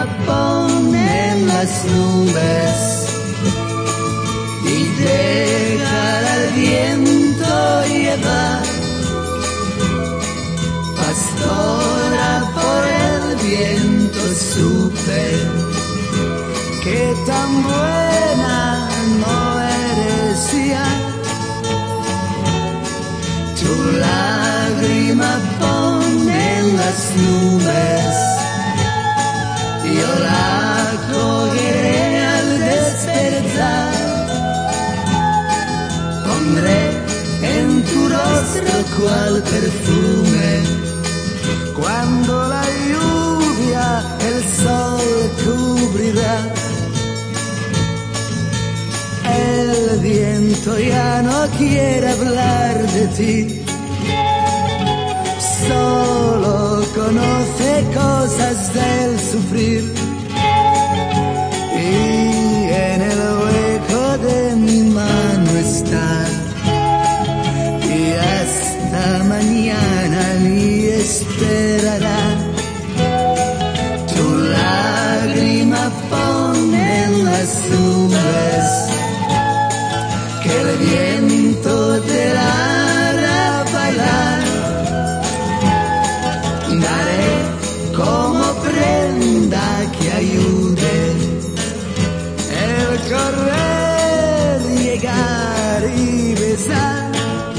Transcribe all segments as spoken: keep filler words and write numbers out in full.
pone en las nubes y dejar al viento llevar. Pastora, por el viento supe que tan buena no eres ya. Tu lágrima pone en las nubes, yo la cogeré al despertar. Pondré en tu rostro cual perfume, cuando la lluvia el sol cubrirá. El viento ya no quiere hablar de ti, solo conoce cosas del sufrir. Y en el hueco de mi mano está, y hasta mañana ni esperará. Tu lágrima pone en las nubes, que el viento te hará bailar. Daré como prenda que ayude el correr, llegar y besar.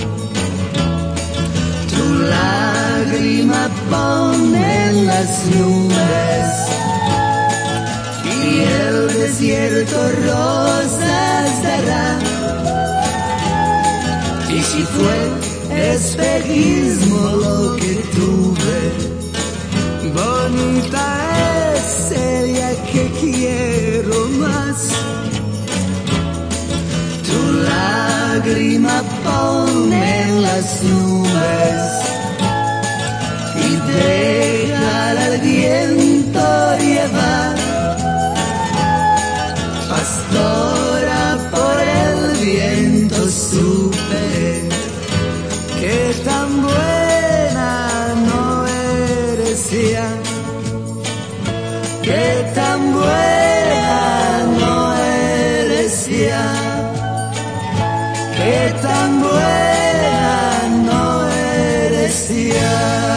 Tu lágrima pone en las nubes y el desierto rosas dará. Y si fue espejismo lo que tuve, bonita es ella que quiero más. Tu lágrima pone en las nubes y dejar al viento llevar. Pastora, por el viento supe que tan buena no eres ya, que tan buena no eres ya, que tan buena no eres ya.